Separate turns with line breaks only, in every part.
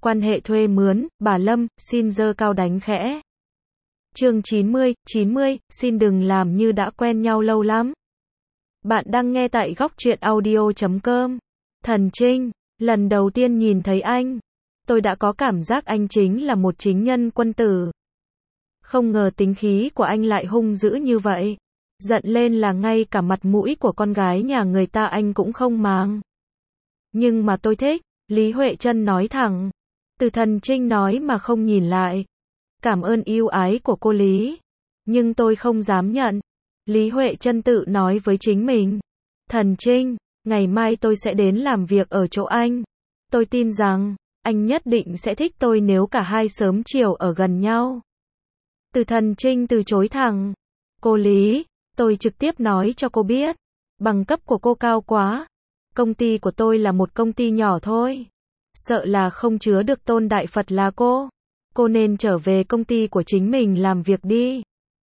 Quan hệ thuê mướn, bà Lâm, xin giơ cao đánh khẽ. Chương 90, xin đừng làm như đã quen nhau lâu lắm. Bạn đang nghe tại góc truyện audio.com. Thần Trinh, lần đầu tiên nhìn thấy anh, tôi đã có cảm giác anh chính là một chính nhân quân tử. Không ngờ tính khí của anh lại hung dữ như vậy. Giận lên là ngay cả mặt mũi của con gái nhà người ta anh cũng không màng. Nhưng mà tôi thích, Lý Huệ Trân nói thẳng. Từ Thần Trinh nói mà không nhìn lại. Cảm ơn ưu ái của cô Lý. Nhưng tôi không dám nhận. Lý Huệ Trân tự nói với chính mình. Thần Trinh, ngày mai tôi sẽ đến làm việc ở chỗ anh. Tôi tin rằng, anh nhất định sẽ thích tôi nếu cả hai sớm chiều ở gần nhau. Từ Thần Trinh từ chối thẳng. Cô Lý, tôi trực tiếp nói cho cô biết. Bằng cấp của cô cao quá. Công ty của tôi là một công ty nhỏ thôi. Sợ là không chứa được Tôn Đại Phật là cô. Cô nên trở về công ty của chính mình làm việc đi.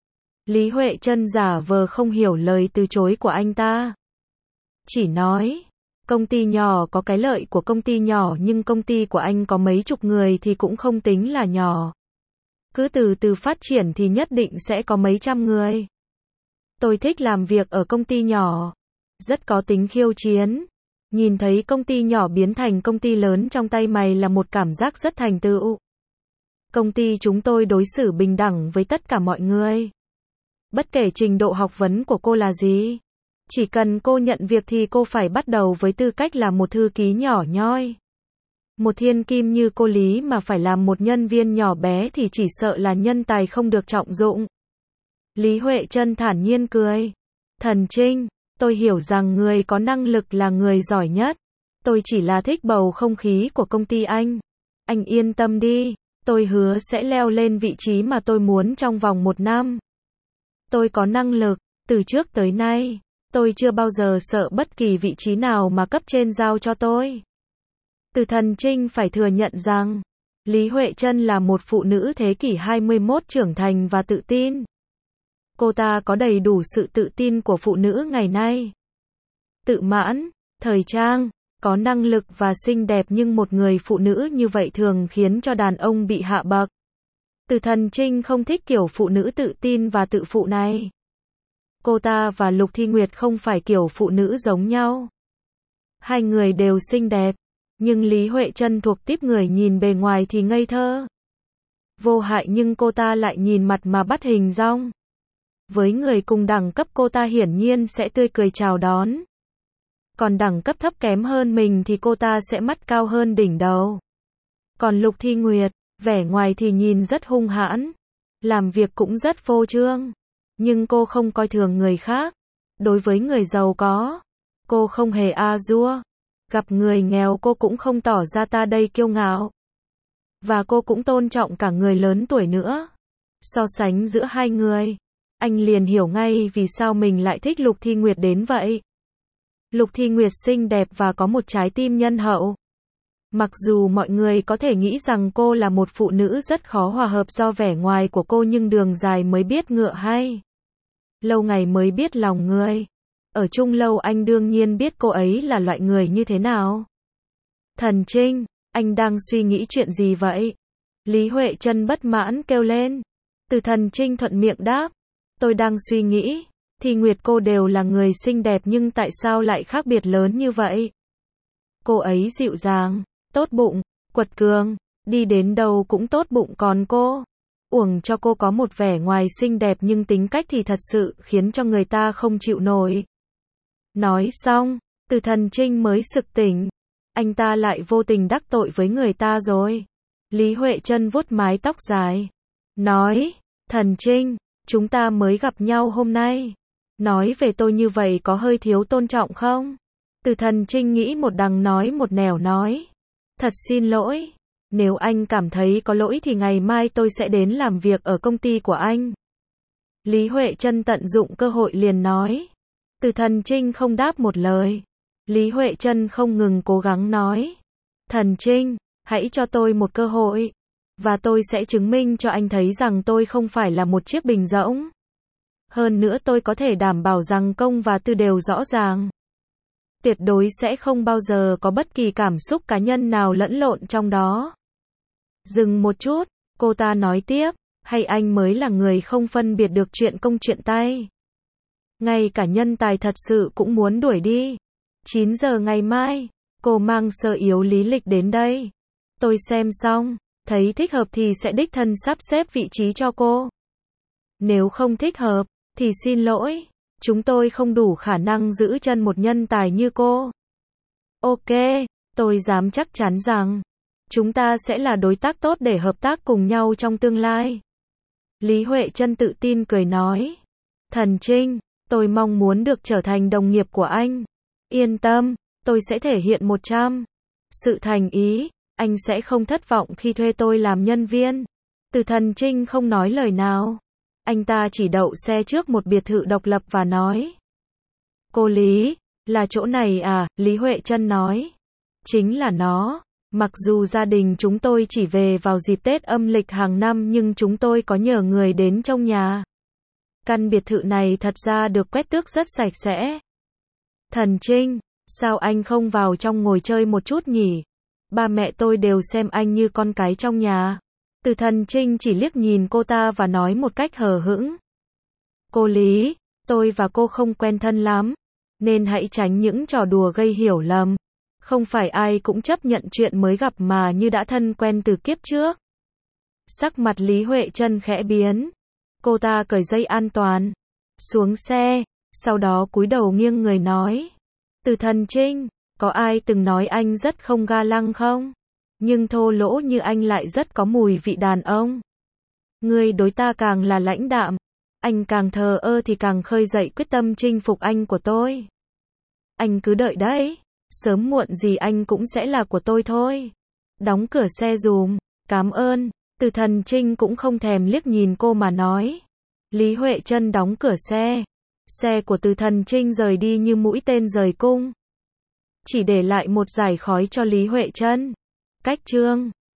Lý Huệ Trân giả vờ không hiểu lời từ chối của anh ta. Chỉ nói, công ty nhỏ có cái lợi của công ty nhỏ nhưng công ty của anh có mấy chục người thì cũng không tính là nhỏ. Cứ từ từ phát triển thì nhất định sẽ có mấy trăm người. Tôi thích làm việc ở công ty nhỏ. Rất có tính khiêu chiến. Nhìn thấy công ty nhỏ biến thành công ty lớn trong tay mày là một cảm giác rất thành tựu. Công ty chúng tôi đối xử bình đẳng với tất cả mọi người. Bất kể trình độ học vấn của cô là gì. Chỉ cần cô nhận việc thì cô phải bắt đầu với tư cách là một thư ký nhỏ nhoi. Một thiên kim như cô Lý mà phải làm một nhân viên nhỏ bé thì chỉ sợ là nhân tài không được trọng dụng. Lý Huệ Trân thản nhiên cười. Thần Trinh, tôi hiểu rằng người có năng lực là người giỏi nhất. Tôi chỉ là thích bầu không khí của công ty anh. Anh yên tâm đi, tôi hứa sẽ leo lên vị trí mà tôi muốn trong vòng 1 năm. Tôi có năng lực, từ trước tới nay, tôi chưa bao giờ sợ bất kỳ vị trí nào mà cấp trên giao cho tôi. Từ Thần Trinh phải thừa nhận rằng, Lý Huệ Trân là một phụ nữ thế kỷ 21 trưởng thành và tự tin. Cô ta có đầy đủ sự tự tin của phụ nữ ngày nay. Tự mãn, thời trang, có năng lực và xinh đẹp nhưng một người phụ nữ như vậy thường khiến cho đàn ông bị hạ bậc. Từ Thần Trinh không thích kiểu phụ nữ tự tin và tự phụ này. Cô ta và Lục Thi Nguyệt không phải kiểu phụ nữ giống nhau. Hai người đều xinh đẹp, nhưng Lý Huệ Trân thuộc típ người nhìn bề ngoài thì ngây thơ, vô hại nhưng cô ta lại nhìn mặt mà bắt hình dong. Với người cùng đẳng cấp cô ta hiển nhiên sẽ tươi cười chào đón. Còn đẳng cấp thấp kém hơn mình thì cô ta sẽ mắt cao hơn đỉnh đầu. Còn Lục Thi Nguyệt, vẻ ngoài thì nhìn rất hung hãn, làm việc cũng rất phô trương. Nhưng cô không coi thường người khác. Đối với người giàu có, cô không hề a dua. Gặp người nghèo cô cũng không tỏ ra ta đây kiêu ngạo. Và cô cũng tôn trọng cả người lớn tuổi nữa. So sánh giữa hai người, anh liền hiểu ngay vì sao mình lại thích Lục Thi Nguyệt đến vậy. Lục Thi Nguyệt xinh đẹp và có một trái tim nhân hậu. Mặc dù mọi người có thể nghĩ rằng cô là một phụ nữ rất khó hòa hợp do vẻ ngoài của cô nhưng đường dài mới biết ngựa hay. Lâu ngày mới biết lòng người. Ở chung lâu anh đương nhiên biết cô ấy là loại người như thế nào. Thần Trinh, anh đang suy nghĩ chuyện gì vậy? Lý Huệ Trân bất mãn kêu lên. Từ Thần Trinh thuận miệng đáp. Tôi đang suy nghĩ, Thi Nguyệt cô đều là người xinh đẹp nhưng tại sao lại khác biệt lớn như vậy? Cô ấy dịu dàng, tốt bụng, quật cường, đi đến đâu cũng tốt bụng còn cô. Uổng cho cô có một vẻ ngoài xinh đẹp nhưng tính cách thì thật sự khiến cho người ta không chịu nổi. Nói xong, Từ Thần Trinh mới sực tỉnh. Anh ta lại vô tình đắc tội với người ta rồi. Lý Huệ Trân vuốt mái tóc dài. Nói, Thần Trinh, chúng ta mới gặp nhau hôm nay. Nói về tôi như vậy có hơi thiếu tôn trọng không? Từ Thần Trinh nghĩ một đằng nói một nẻo nói. Thật xin lỗi. Nếu anh cảm thấy có lỗi thì ngày mai tôi sẽ đến làm việc ở công ty của anh. Lý Huệ Trân tận dụng cơ hội liền nói. Từ Thần Trinh không đáp một lời. Lý Huệ Trân không ngừng cố gắng nói. Thần Trinh, hãy cho tôi một cơ hội. Và tôi sẽ chứng minh cho anh thấy rằng tôi không phải là một chiếc bình rỗng. Hơn nữa tôi có thể đảm bảo rằng công và tư đều rõ ràng. Tuyệt đối sẽ không bao giờ có bất kỳ cảm xúc cá nhân nào lẫn lộn trong đó. Dừng một chút, cô ta nói tiếp, hay anh mới là người không phân biệt được chuyện công chuyện tay. Ngay cả nhân tài thật sự cũng muốn đuổi đi. 9 giờ ngày mai, cô mang sơ yếu lý lịch đến đây. Tôi xem xong, thấy thích hợp thì sẽ đích thân sắp xếp vị trí cho cô. Nếu không thích hợp, thì xin lỗi, chúng tôi không đủ khả năng giữ chân một nhân tài như cô. Ok, tôi dám chắc chắn rằng, chúng ta sẽ là đối tác tốt để hợp tác cùng nhau trong tương lai. Lý Huệ Trân tự tin cười nói. Thần Trinh, tôi mong muốn được trở thành đồng nghiệp của anh. Yên tâm, tôi sẽ thể hiện 100. Sự thành ý, anh sẽ không thất vọng khi thuê tôi làm nhân viên. Từ Thần Trinh không nói lời nào. Anh ta chỉ đậu xe trước một biệt thự độc lập và nói. Cô Lý, là chỗ này à? Lý Huệ Trân nói. Chính là nó. Mặc dù gia đình chúng tôi chỉ về vào dịp Tết âm lịch hàng năm nhưng chúng tôi có nhờ người đến trông nhà. Căn biệt thự này thật ra được quét tước rất sạch sẽ. Thần Trinh, sao anh không vào trong ngồi chơi một chút nhỉ? Ba mẹ tôi đều xem anh như con cái trong nhà. Từ Thần Trinh chỉ liếc nhìn cô ta và nói một cách hờ hững. Cô Lý, tôi và cô không quen thân lắm, nên hãy tránh những trò đùa gây hiểu lầm. Không phải ai cũng chấp nhận chuyện mới gặp mà như đã thân quen từ kiếp trước. Sắc mặt Lý Huệ Trân khẽ biến. Cô ta cởi dây an toàn, xuống xe, sau đó cúi đầu nghiêng người nói. Từ Thần Trinh, có ai từng nói anh rất không ga lăng không? Nhưng thô lỗ như anh lại rất có mùi vị đàn ông. Người đối ta càng là lãnh đạm, anh càng thờ ơ thì càng khơi dậy quyết tâm chinh phục anh của tôi. Anh cứ đợi đấy, sớm muộn gì anh cũng sẽ là của tôi thôi. Đóng cửa xe dùm, cảm ơn. Từ Thần Trinh cũng không thèm liếc nhìn cô mà nói. Lý Huệ Trân đóng cửa xe. Xe của Từ Thần Trinh rời đi như mũi tên rời cung. Chỉ để lại một dải khói cho Lý Huệ Trân. Cách chương